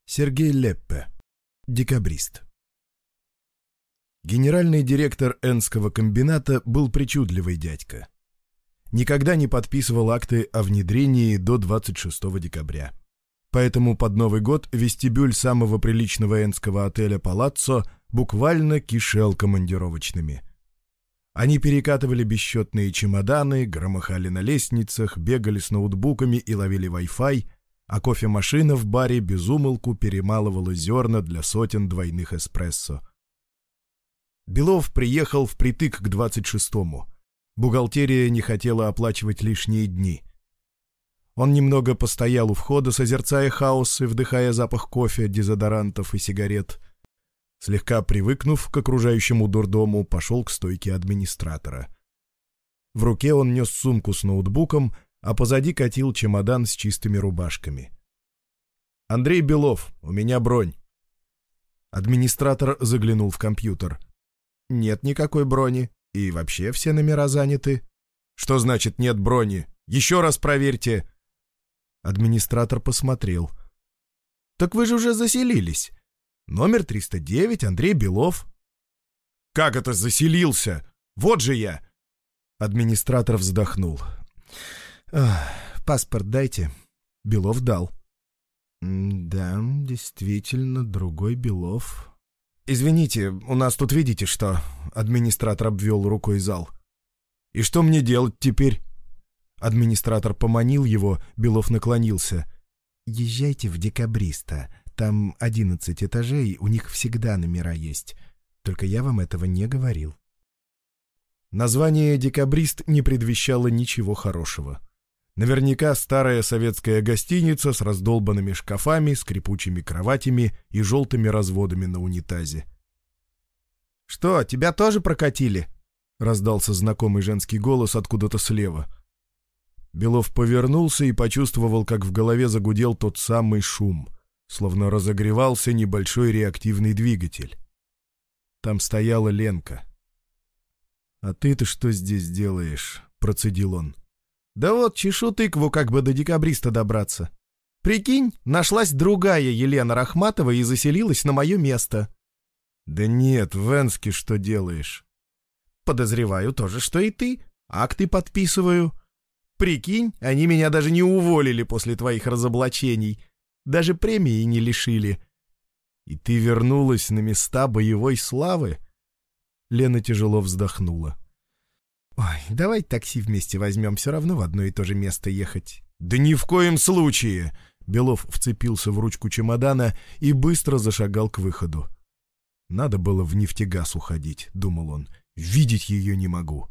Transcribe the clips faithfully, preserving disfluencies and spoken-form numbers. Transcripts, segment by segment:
Сергей Леппе. Декабрист. Генеральный директор Энского комбината был причудливый дядька. Никогда не подписывал акты о внедрении до двадцать шестого декабря. Поэтому под Новый год вестибюль самого приличного энского отеля «Палаццо» буквально кишел командировочными. Они перекатывали бесчетные чемоданы, громыхали на лестницах, бегали с ноутбуками и ловили Wi-Fi, а кофемашина в баре безумолку перемалывала зерна для сотен двойных эспрессо. Белов приехал впритык к двадцать шестому. Бухгалтерия не хотела оплачивать лишние дни. Он немного постоял у входа, созерцая хаос и вдыхая запах кофе, дезодорантов и сигарет. Слегка привыкнув к окружающему дурдому, пошел к стойке администратора. В руке он нес сумку с ноутбуком, а позади катил чемодан с чистыми рубашками. «Андрей Белов, у меня бронь». Администратор заглянул в компьютер. «Нет никакой брони, и вообще все номера заняты». «Что значит нет брони? Еще раз проверьте». Администратор посмотрел. «Так вы же уже заселились. Номер триста девять, Андрей Белов». «Как это заселился? Вот же я!» Администратор вздохнул. «Паспорт дайте». Белов дал. «Да, действительно, другой Белов». «Извините, у нас тут видите что?» Администратор обвел рукой зал. «И что мне делать теперь?» Администратор поманил его, Белов наклонился. «Езжайте в Декабриста. Там одиннадцать этажей, у них всегда номера есть. Только я вам этого не говорил». Название «Декабрист» не предвещало ничего хорошего. Наверняка старая советская гостиница с раздолбанными шкафами, скрипучими кроватями и желтыми разводами на унитазе. «Что, тебя тоже прокатили?» — раздался знакомый женский голос откуда-то слева. Белов повернулся и почувствовал, как в голове загудел тот самый шум, словно разогревался небольшой реактивный двигатель. Там стояла Ленка. «А ты-то что здесь делаешь?» — процедил он. «Да вот, чешу тыкву, как бы до Декабриста добраться. Прикинь, нашлась другая Елена Рахматова и заселилась на мое место». «Да нет, в Энске что делаешь?» «Подозреваю то же, что и ты. Акты подписываю. Прикинь, они меня даже не уволили после твоих разоблачений. Даже премии не лишили». «И ты вернулась на места боевой славы?» Лена тяжело вздохнула. «Ой, давай такси вместе возьмем, все равно в одно и то же место ехать». «Да ни в коем случае!» Белов вцепился в ручку чемодана и быстро зашагал к выходу. «Надо было в нефтегаз уходить», — думал он. «Видеть ее не могу».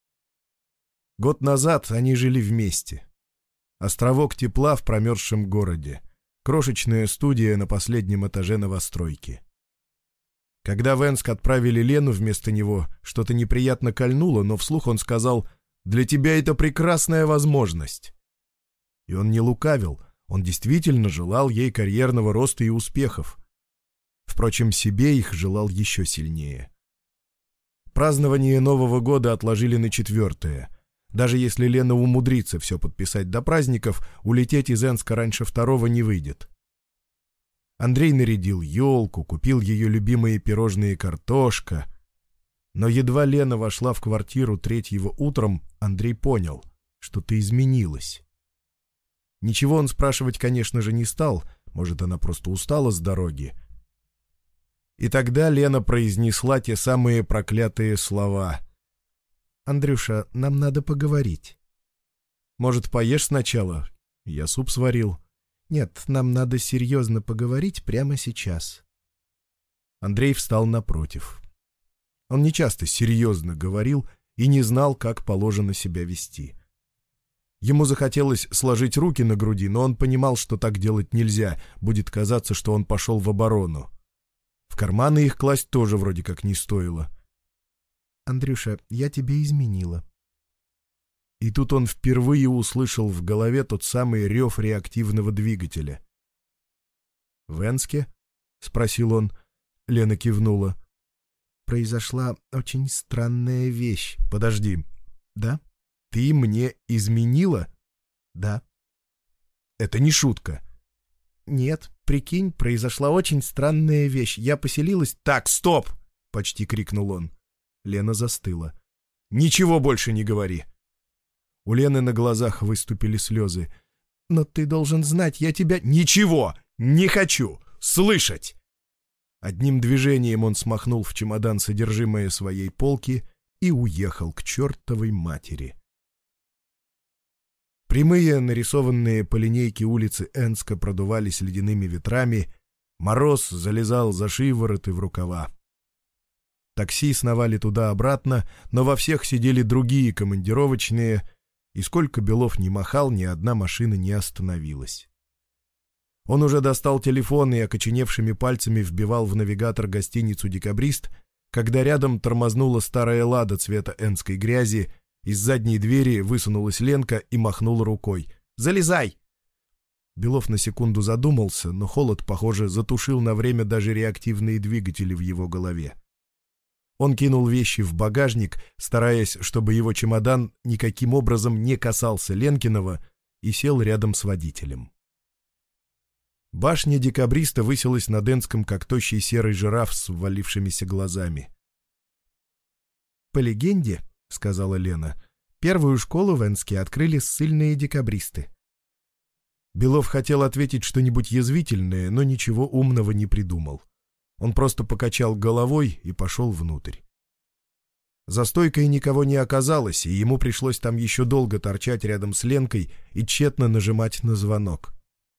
Год назад они жили вместе. Островок тепла в промерзшем городе. Крошечная студия на последнем этаже новостройки. Когда в Энск отправили Лену вместо него, что-то неприятно кольнуло, но вслух он сказал: «Для тебя это прекрасная возможность». И он не лукавил, он действительно желал ей карьерного роста и успехов. Впрочем, себе их желал еще сильнее. Празднование Нового года отложили на четвертое. Даже если Лена умудрится все подписать до праздников, улететь из Энска раньше второго не выйдет. Андрей нарядил елку, купил ее любимые пирожные картошка. Но едва Лена вошла в квартиру третьего утром, Андрей понял, что-то изменилось. Ничего он спрашивать, конечно же, не стал, может, она просто устала с дороги. И тогда Лена произнесла те самые проклятые слова. «Андрюша, нам надо поговорить». «Может, поешь сначала? Я суп сварил». «Нет, нам надо серьезно поговорить прямо сейчас». Андрей встал напротив. Он нечасто серьезно говорил и не знал, как положено себя вести. Ему захотелось сложить руки на груди, но он понимал, что так делать нельзя, будет казаться, что он пошел в оборону. В карманы их класть тоже вроде как не стоило. «Андрюша, я тебе изменила». И тут он впервые услышал в голове тот самый рев реактивного двигателя. «В Энске?» — спросил он. Лена кивнула. «Произошла очень странная вещь». «Подожди. Да? Ты мне изменила?» «Да». «Это не шутка». «Нет, прикинь, произошла очень странная вещь. Я поселилась... Так, стоп! — почти крикнул он. Лена застыла. Ничего больше не говори. У Лены на глазах выступили слезы. Но ты должен знать, я тебя... Ничего! Не хочу! Слышать! Одним движением он смахнул в чемодан содержимое своей полки и уехал к чертовой матери. Прямые, нарисованные по линейке улицы Энска продувались ледяными ветрами, мороз залезал за шиворот и в рукава. Такси сновали туда-обратно, но во всех сидели другие командировочные, и сколько Белов ни махал, ни одна машина не остановилась. Он уже достал телефон и окоченевшими пальцами вбивал в навигатор гостиницу «Декабрист», когда рядом тормознула старая «Лада» цвета энской грязи, из задней двери высунулась Ленка и махнула рукой. «Залезай!» Белов на секунду задумался, но холод, похоже, затушил на время даже реактивные двигатели в его голове. Он кинул вещи в багажник, стараясь, чтобы его чемодан никаким образом не касался Ленкиного, и сел рядом с водителем. Башня «Декабриста» высилась над Энском, как тощий серый жираф с ввалившимися глазами. «По легенде, — сказала Лена, — первую школу в Энске открыли ссыльные декабристы». Белов хотел ответить что-нибудь язвительное, но ничего умного не придумал. Он просто покачал головой и пошел внутрь. За стойкой никого не оказалось, и ему пришлось там еще долго торчать рядом с Ленкой и тщетно нажимать на звонок.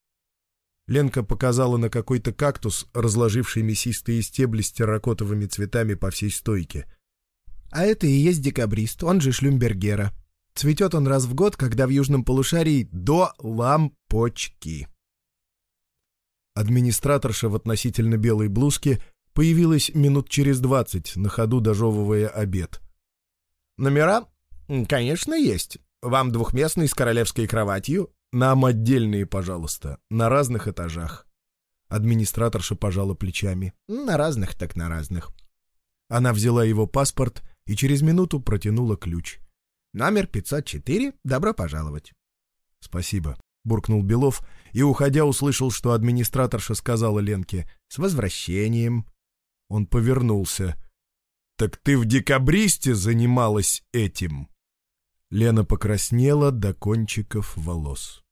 Ленка показала на какой-то кактус, разложивший мясистые стебли с терракотовыми цветами по всей стойке. «А это и есть декабрист, он же Шлюмбергера. Цветет он раз в год, когда в южном полушарии до лампочки». Администраторша в относительно белой блузке появилась минут через двадцать, на ходу дожевывая обед. «Номера? Конечно, есть. Вам двухместный с королевской кроватью? Нам отдельные, пожалуйста, на разных этажах». Администраторша пожала плечами. «На разных так на разных». Она взяла его паспорт и через минуту протянула ключ. «Номер пятьсот четыре. Добро пожаловать». «Спасибо», — буркнул Белов и, уходя, услышал, что администраторша сказала Ленке: «С возвращением». Он повернулся. «Так ты в декабристе занималась этим?» Лена покраснела до кончиков волос.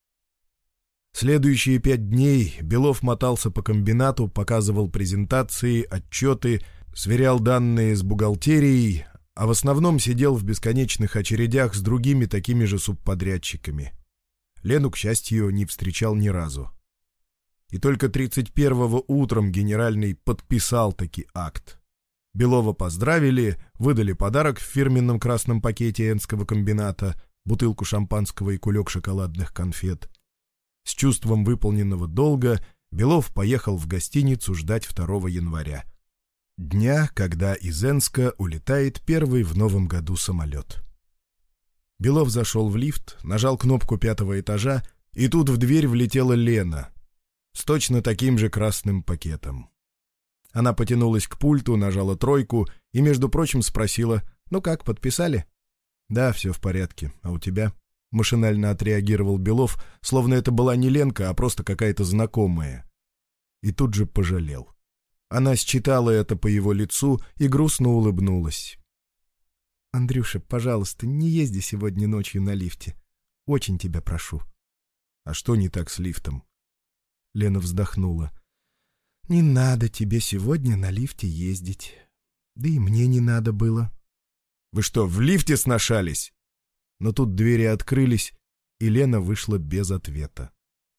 Следующие пять дней Белов мотался по комбинату, показывал презентации, отчеты, сверял данные с бухгалтерией, а в основном сидел в бесконечных очередях с другими такими же субподрядчиками. Лену, к счастью, не встречал ни разу. И только тридцать первого утром генеральный подписал таки акт. Белова поздравили, выдали подарок в фирменном красном пакете Энского комбината, бутылку шампанского и кулек шоколадных конфет. С чувством выполненного долга Белов поехал в гостиницу ждать второго января. Дня, когда из Энска улетает первый в новом году самолет. Белов зашел в лифт, нажал кнопку пятого этажа, и тут в дверь влетела Лена с точно таким же красным пакетом. Она потянулась к пульту, нажала тройку и, между прочим, спросила: «Ну как, подписали?» «Да, все в порядке. А у тебя?» Машинально отреагировал Белов, словно это была не Ленка, а просто какая-то знакомая. И тут же пожалел. Она считала это по его лицу и грустно улыбнулась. «Андрюша, пожалуйста, не езди сегодня ночью на лифте. Очень тебя прошу». «А что не так с лифтом?» Лена вздохнула. «Не надо тебе сегодня на лифте ездить. Да и мне не надо было». «Вы что, в лифте сношались?» Но тут двери открылись, и Лена вышла без ответа.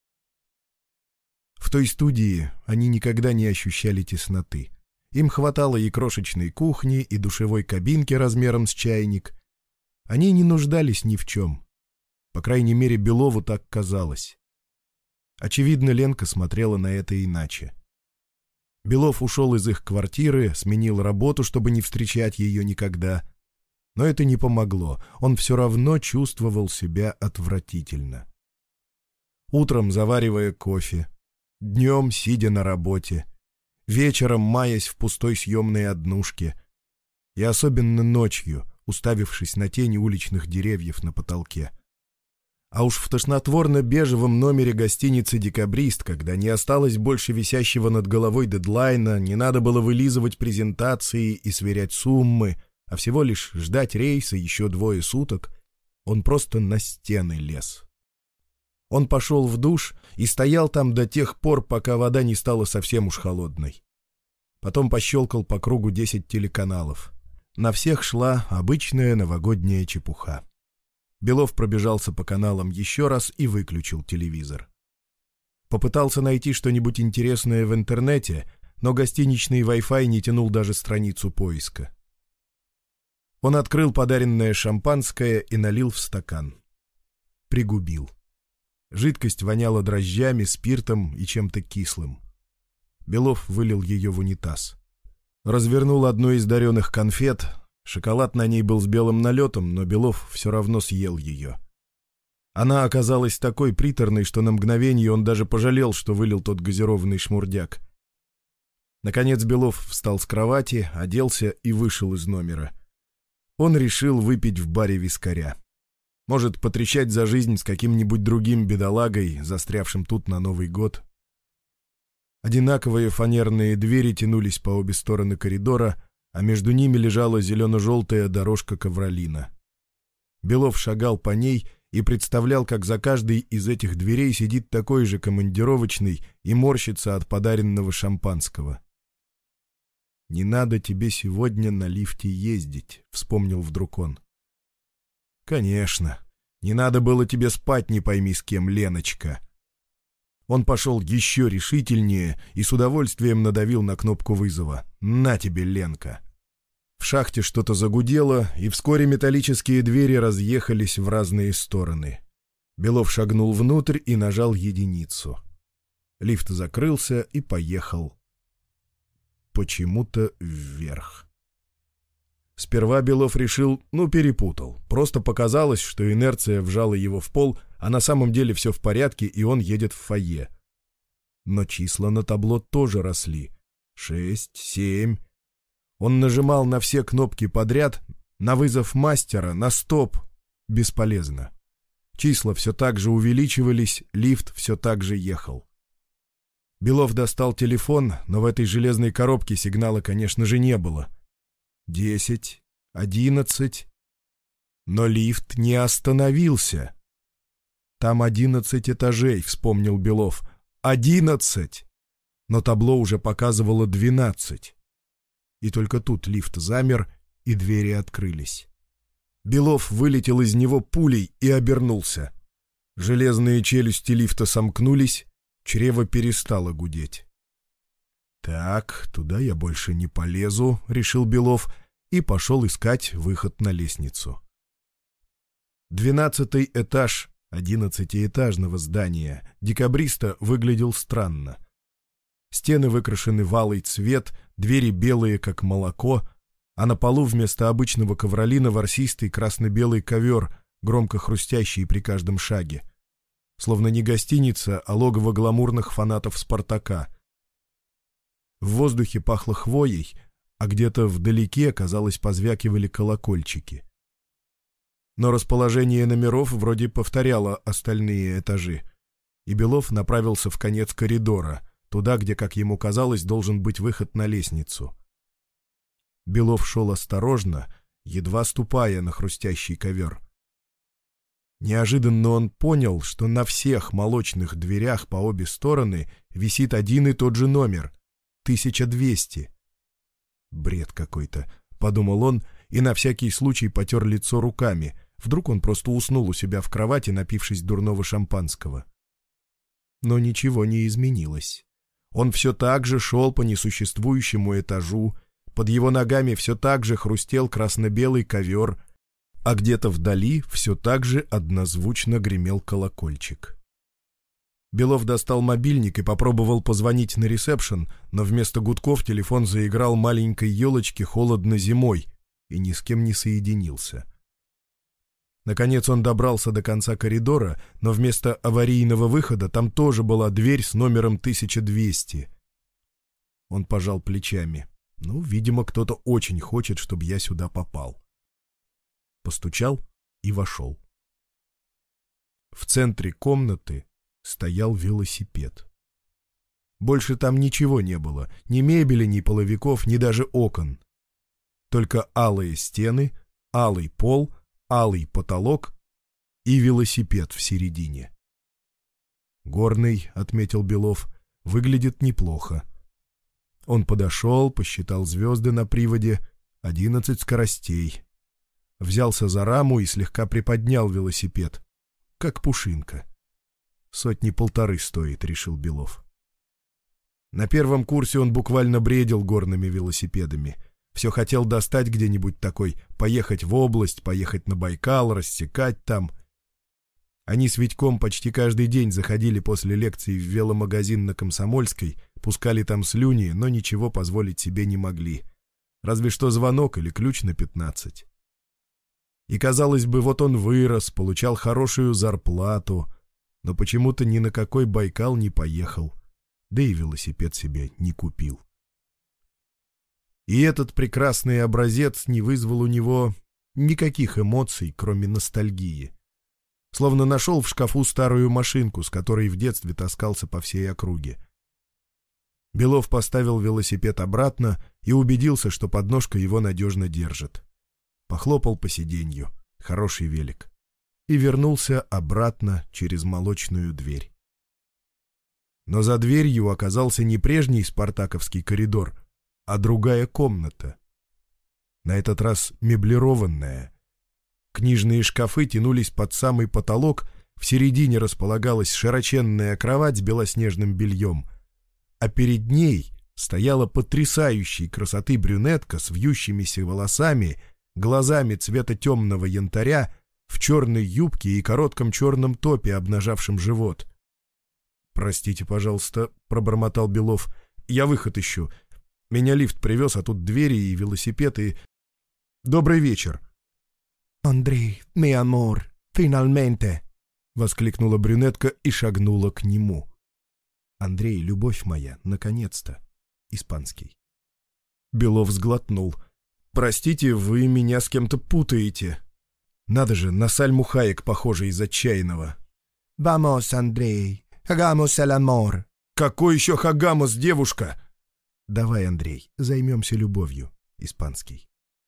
В той студии они никогда не ощущали тесноты. Им хватало и крошечной кухни, и душевой кабинки размером с чайник. Они не нуждались ни в чем. По крайней мере, Белову так казалось. Очевидно, Ленка смотрела на это иначе. Белов ушел из их квартиры, сменил работу, чтобы не встречать ее никогда. Но это не помогло, он все равно чувствовал себя отвратительно. Утром заваривая кофе, днем сидя на работе, вечером маясь в пустой съемной однушке и особенно ночью, уставившись на тени уличных деревьев на потолке. А уж в тошнотворно-бежевом номере гостиницы «Декабрист», когда не осталось больше висящего над головой дедлайна, не надо было вылизывать презентации и сверять суммы, а всего лишь ждать рейса еще двое суток, он просто на стены лез. Он пошел в душ и стоял там до тех пор, пока вода не стала совсем уж холодной. Потом пощелкал по кругу десять телеканалов. На всех шла обычная новогодняя чепуха. Белов пробежался по каналам еще раз и выключил телевизор. Попытался найти что-нибудь интересное в интернете, но гостиничный Wi-Fi не тянул даже страницу поиска. Он открыл подаренное шампанское и налил в стакан. Пригубил. Жидкость воняла дрожжами, спиртом и чем-то кислым. Белов вылил ее в унитаз. Развернул одну из дареных конфет. Шоколад на ней был с белым налетом, но Белов все равно съел ее. Она оказалась такой приторной, что на мгновение он даже пожалел, что вылил тот газированный шмурдяк. Наконец Белов встал с кровати, оделся и вышел из номера. Он решил выпить в баре вискаря. Может, потрещать за жизнь с каким-нибудь другим бедолагой, застрявшим тут на Новый год. Одинаковые фанерные двери тянулись по обе стороны коридора, а между ними лежала зелено-желтая дорожка ковролина. Белов шагал по ней и представлял, как за каждой из этих дверей сидит такой же командировочный и морщится от подаренного шампанского. «Не надо тебе сегодня на лифте ездить», — вспомнил вдруг он. «Конечно, не надо было тебе спать не пойми с кем, Леночка». Он пошел еще решительнее и с удовольствием надавил на кнопку вызова. «На тебе, Ленка!» В шахте что-то загудело, и вскоре металлические двери разъехались в разные стороны. Белов шагнул внутрь и нажал единицу. Лифт закрылся и поехал. Почему-то вверх. Сперва Белов решил, ну, перепутал. Просто показалось, что инерция вжала его в пол, а на самом деле все в порядке, и он едет в фойе. Но числа на табло тоже росли. Шесть, семь. Он нажимал на все кнопки подряд, на вызов мастера, на стоп. Бесполезно. Числа все так же увеличивались, лифт все так же ехал. Белов достал телефон, но в этой железной коробке сигнала, конечно же, не было. Десять, одиннадцать. Но лифт не остановился. Там одиннадцать этажей, вспомнил Белов. Одиннадцать! Но табло уже показывало двенадцать. И только тут лифт замер, и двери открылись. Белов вылетел из него пулей и обернулся. Железные челюсти лифта сомкнулись, чрево перестало гудеть. «Так, туда я больше не полезу», — решил Белов, и пошел искать выход на лестницу. Двенадцатый этаж одиннадцатиэтажного здания «Декабриста» выглядел странно. Стены выкрашены в алый цвет, двери белые, как молоко, а на полу вместо обычного ковролина ворсистый красно-белый ковер, громко хрустящий при каждом шаге. Словно не гостиница, а логово гламурных фанатов «Спартака». В воздухе пахло хвоей, а где-то вдалеке, казалось, позвякивали колокольчики. Но расположение номеров вроде повторяло остальные этажи, и Белов направился в конец коридора, туда, где, как ему казалось, должен быть выход на лестницу. Белов шел осторожно, едва ступая на хрустящий ковер. Неожиданно он понял, что на всех молочных дверях по обе стороны висит один и тот же номер — тысяча двести. «Бред какой-то», — подумал он и на всякий случай потер лицо руками. Вдруг он просто уснул у себя в кровати, напившись дурного шампанского. Но ничего не изменилось. Он все так же шел по несуществующему этажу, под его ногами все так же хрустел красно-белый ковер, а где-то вдали все так же однозвучно гремел колокольчик. Белов достал мобильник и попробовал позвонить на ресепшн, но вместо гудков телефон заиграл маленькой елочке «Холодно зимой» и ни с кем не соединился. Наконец он добрался до конца коридора, но вместо аварийного выхода там тоже была дверь с номером тысяча двести. Он пожал плечами. Ну, видимо, кто-то очень хочет, чтобы я сюда попал. Постучал и вошел. В центре комнаты стоял велосипед. Больше там ничего не было, ни мебели, ни половиков, ни даже окон. Только алые стены, алый пол, алый потолок и велосипед в середине. «Горный», — отметил Белов, — «выглядит неплохо». Он подошел, посчитал звезды на приводе, одиннадцать скоростей. Взялся за раму и слегка приподнял велосипед, как пушинка. «Сотни полторы стоит», — решил Белов. На первом курсе он буквально бредил горными велосипедами. Все хотел достать где-нибудь такой, поехать в область, поехать на Байкал, рассекать там. Они с Витьком почти каждый день заходили после лекций в веломагазин на Комсомольской, пускали там слюни, но ничего позволить себе не могли. Разве что звонок или ключ на пятнадцать. И, казалось бы, вот он вырос, получал хорошую зарплату, но почему-то ни на какой Байкал не поехал, да и велосипед себе не купил. И этот прекрасный образец не вызвал у него никаких эмоций, кроме ностальгии. Словно нашел в шкафу старую машинку, с которой в детстве таскался по всей округе. Белов поставил велосипед обратно и убедился, что подножка его надежно держит. Похлопал по сиденью. Хороший велик. И вернулся обратно через молочную дверь. Но за дверью оказался не прежний спартаковский коридор, а другая комната. На этот раз меблированная. Книжные шкафы тянулись под самый потолок, в середине располагалась широченная кровать с белоснежным бельем, а перед ней стояла потрясающей красоты брюнетка с вьющимися волосами, глазами цвета темного янтаря, в черной юбке и коротком черном топе, обнажавшем живот. «Простите, пожалуйста», — пробормотал Белов, — «я выход ищу. Меня лифт привез, а тут двери и велосипед, и... Добрый вечер». «Андрей, mi amor, finalmente!» — воскликнула брюнетка и шагнула к нему. «Андрей, любовь моя, наконец-то!» — испанский. Белов сглотнул. «Простите, вы меня с кем-то путаете. Надо же, на Сальму Хайек похоже из «Отчаянного». «Vamos, Андрей, hagamos el amor!» «Какой еще хагамос, девушка?» «Давай, Андрей, займемся любовью», — испанский.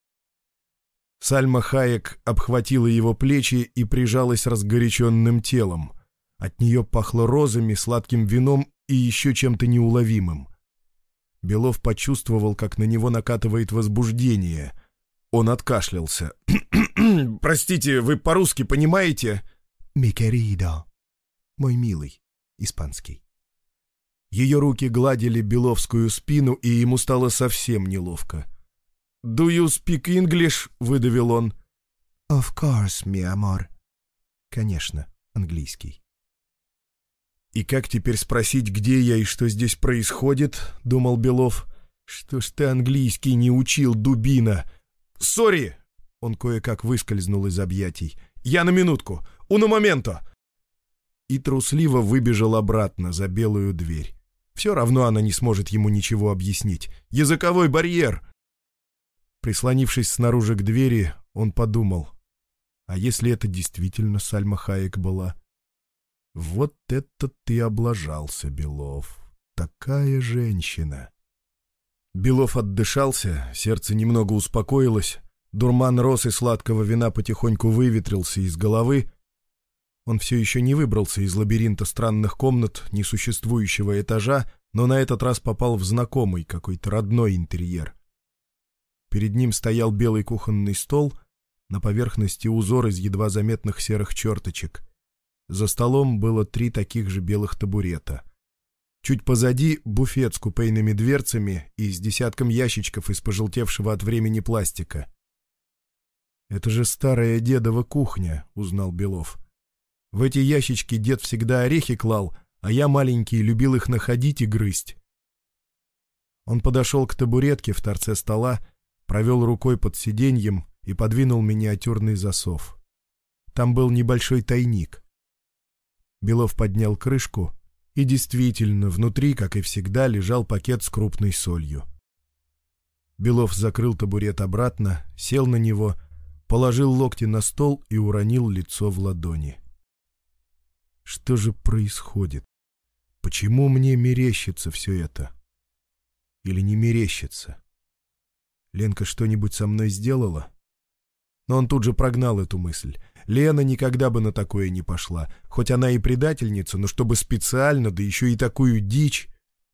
Сальма Хайек обхватила его плечи и прижалась разгоряченным телом. От нее пахло розами, сладким вином и еще чем-то неуловимым. Белов почувствовал, как на него накатывает возбуждение. Он откашлялся. «Простите, вы по-русски понимаете?» «Mi querido», «Мой милый», испанский. Ее руки гладили Беловскую спину, и ему стало совсем неловко. «Do you speak English?» — выдавил он. «Of course, mi amor». «Конечно, английский». «И как теперь спросить, где я и что здесь происходит?» — думал Белов. «Что ж ты английский не учил, дубина?» «Сори!» — он кое-как выскользнул из объятий. «Я на минутку! Уно моменто!» И трусливо выбежал обратно за белую дверь. Все равно она не сможет ему ничего объяснить. Языковой барьер! Прислонившись снаружи к двери, он подумал, а если это действительно Сальма Хайек была? Вот это ты облажался, Белов. Такая женщина. Белов отдышался, сердце немного успокоилось, дурман роз и сладкого вина потихоньку выветрился из головы. Он все еще не выбрался из лабиринта странных комнат несуществующего этажа, но на этот раз попал в знакомый какой-то родной интерьер. Перед ним стоял белый кухонный стол, на поверхности узор из едва заметных серых черточек. За столом было три таких же белых табурета. Чуть позади буфет с купейными дверцами и с десятком ящичков из пожелтевшего от времени пластика. «Это же старая дедова кухня», — узнал Белов. «В эти ящички дед всегда орехи клал, а я, маленький, любил их находить и грызть». Он подошел к табуретке в торце стола, провел рукой под сиденьем и подвинул миниатюрный засов. Там был небольшой тайник. Белов поднял крышку, и действительно, внутри, как и всегда, лежал пакет с крупной солью. Белов закрыл табурет обратно, сел на него, положил локти на стол и уронил лицо в ладони. Что же происходит? Почему мне мерещится все это? Или не мерещится? Ленка что-нибудь со мной сделала? Но он тут же прогнал эту мысль. Лена никогда бы на такое не пошла. Хоть она и предательница, но чтобы специально, да еще и такую дичь.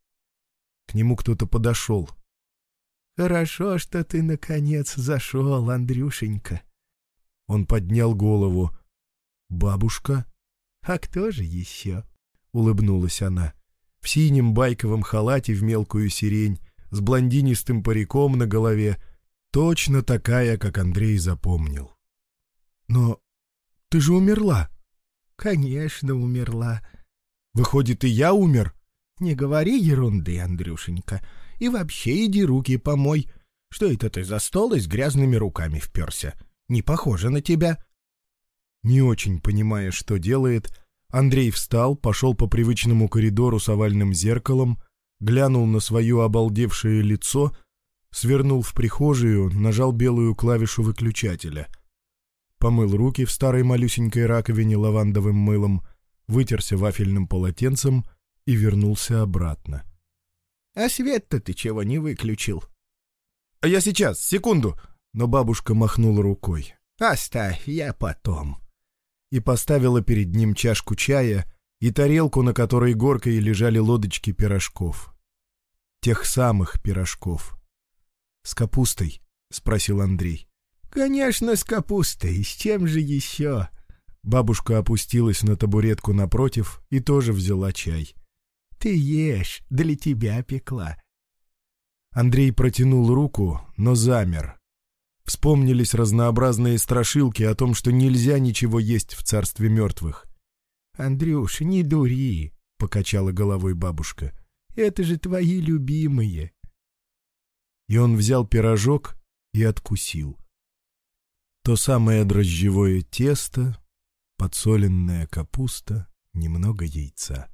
К нему кто-то подошел. «Хорошо, что ты, наконец, зашел, Андрюшенька». Он поднял голову. «Бабушка?» «А кто же еще?» — улыбнулась она. В синем байковом халате в мелкую сирень, с блондинистым париком на голове. Точно такая, как Андрей запомнил. «Но ты же умерла». «Конечно, умерла». «Выходит, и я умер?» «Не говори ерунды, Андрюшенька. И вообще иди руки помой. Что это ты за стол и с грязными руками вперся? Не похоже на тебя». Не очень понимая, что делает, Андрей встал, пошел по привычному коридору с овальным зеркалом, глянул на свое обалдевшее лицо, свернул в прихожую, нажал белую клавишу выключателя. Помыл руки в старой малюсенькой раковине лавандовым мылом, вытерся вафельным полотенцем и вернулся обратно. «А свет-то ты чего не выключил?» «А я сейчас, секунду!» Но бабушка махнула рукой. «Оставь, я потом». И поставила перед ним чашку чая и тарелку, на которой горкой лежали лодочки пирожков. Тех самых пирожков. «С капустой?» — спросил Андрей. «Конечно, с капустой. С чем же еще?» Бабушка опустилась на табуретку напротив и тоже взяла чай. «Ты ешь, для тебя пекла». Андрей протянул руку, но замер. Вспомнились разнообразные страшилки о том, что нельзя ничего есть в царстве мертвых. «Андрюш, не дури», — покачала головой бабушка. «Это же твои любимые». И он взял пирожок и откусил. То самое дрожжевое тесто, подсоленная капуста, немного яйца.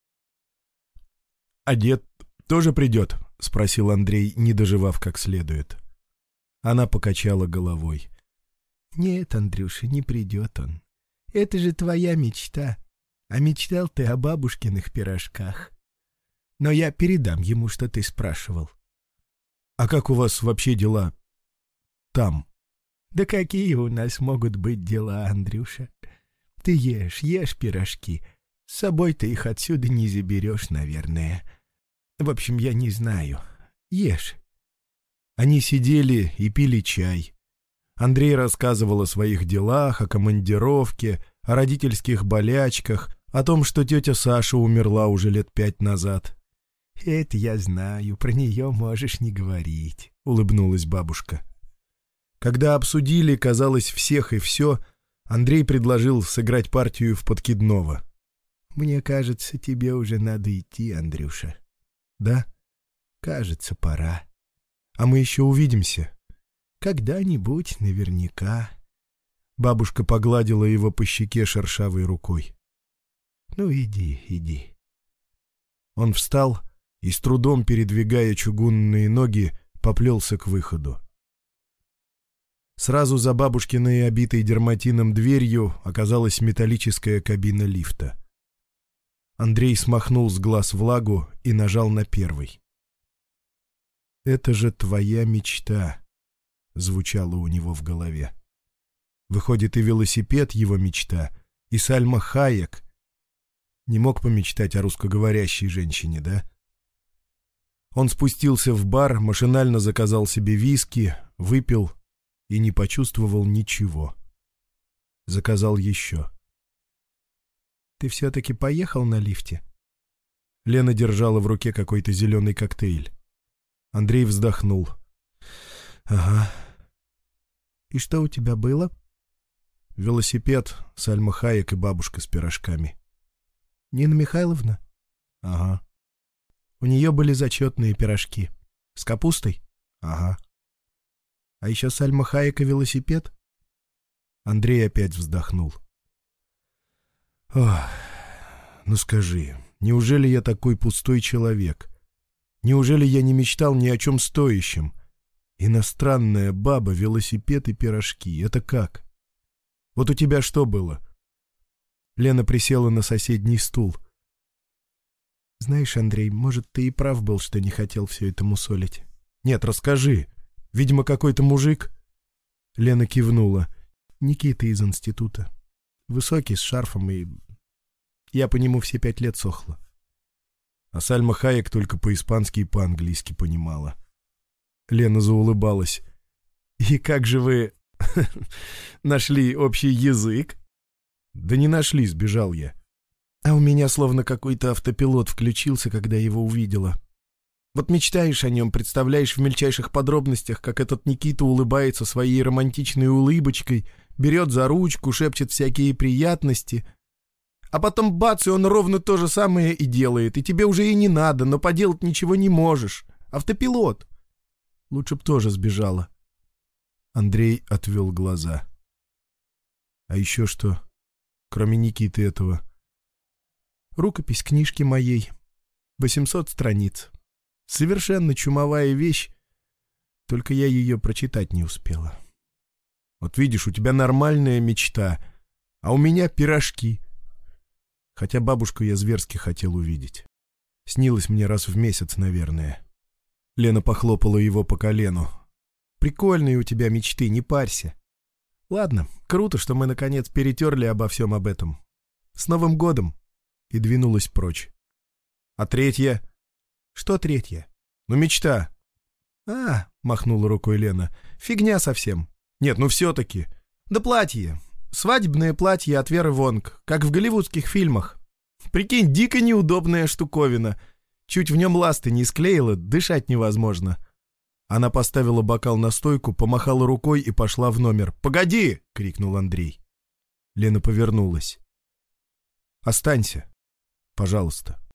«А дед тоже придет?» — спросил Андрей, не доживав как следует. Она покачала головой. «Нет, Андрюша, не придет он. Это же твоя мечта. А мечтал ты о бабушкиных пирожках. Но я передам ему, что ты спрашивал». «А как у вас вообще дела там?» «Да какие у нас могут быть дела, Андрюша? Ты ешь, ешь пирожки. С собой ты их отсюда не заберешь, наверное. В общем, я не знаю. Ешь». Они сидели и пили чай. Андрей рассказывал о своих делах, о командировке, о родительских болячках, о том, что тетя Саша умерла уже лет пять назад. «Это я знаю, про нее можешь не говорить», — улыбнулась бабушка. Когда обсудили, казалось, всех и все, Андрей предложил сыграть партию в подкидного. «Мне кажется, тебе уже надо идти, Андрюша». «Да? Кажется, пора». «А мы еще увидимся?» «Когда-нибудь наверняка». Бабушка погладила его по щеке шершавой рукой. «Ну иди, иди». Он встал и, с трудом передвигая чугунные ноги, поплелся к выходу. Сразу за бабушкиной, обитой дерматином дверью, оказалась металлическая кабина лифта. Андрей смахнул с глаз влагу и нажал на первый. «Это же твоя мечта», — звучало у него в голове. Выходит, и велосипед — его мечта, и Сальма Хайек. Не мог помечтать о русскоговорящей женщине, да? Он спустился в бар, машинально заказал себе виски, выпил и не почувствовал ничего. Заказал еще. «Ты все-таки поехал на лифте?» Лена держала в руке какой-то зеленый коктейль. Андрей вздохнул. «Ага». «И что у тебя было?» «Велосипед, Сальма Хайек и бабушка с пирожками». «Нина Михайловна?» «Ага». «У нее были зачетные пирожки. С капустой?» «Ага». «А еще Сальма Хайек и велосипед?» Андрей опять вздохнул. «Ох, ну скажи, неужели я такой пустой человек? Неужели я не мечтал ни о чем стоящем? Иностранная баба, велосипед и пирожки. Это как? Вот у тебя что было?» Лена присела на соседний стул. «Знаешь, Андрей, может, ты и прав был, что не хотел все это мусолить». «Нет, расскажи. Видимо, какой-то мужик...» Лена кивнула. «Никита из института. Высокий, с шарфом, и... я по нему все пять лет сохла». А Сальма Хайек только по-испански и по-английски понимала. Лена заулыбалась. «И как же вы нашли общий язык?» «Да не нашли, сбежал я». А у меня словно какой-то автопилот включился, когда его увидела. Вот мечтаешь о нем, представляешь в мельчайших подробностях, как этот Никита улыбается своей романтичной улыбочкой, берет за ручку, шепчет всякие приятности. А потом бац, и он ровно то же самое и делает, и тебе уже и не надо, но поделать ничего не можешь. Автопилот. Лучше б тоже сбежала». Андрей отвел глаза. «А еще что, кроме Никиты этого?» «Рукопись книжки моей. восемьсот страниц. Совершенно чумовая вещь, только я ее прочитать не успела». «Вот видишь, у тебя нормальная мечта, а у меня пирожки». Хотя бабушку я зверски хотел увидеть. Снилось мне раз в месяц, наверное. Лена похлопала его по колену. «Прикольные у тебя мечты, не парься. Ладно, круто, что мы наконец перетерли обо всем об этом. С Новым годом!» И двинулась прочь. «А третья?» «Что третья?» «Ну, мечта». «А, — махнула рукой Лена, — фигня совсем». «Нет, ну все-таки». «Да платье. Свадебное платье от Веры Вонг, как в голливудских фильмах. Прикинь, дико неудобная штуковина. Чуть в нем ласты не склеила, дышать невозможно». Она поставила бокал на стойку, помахала рукой и пошла в номер. «Погоди!» — крикнул Андрей. Лена повернулась. «Останься. Пожалуйста».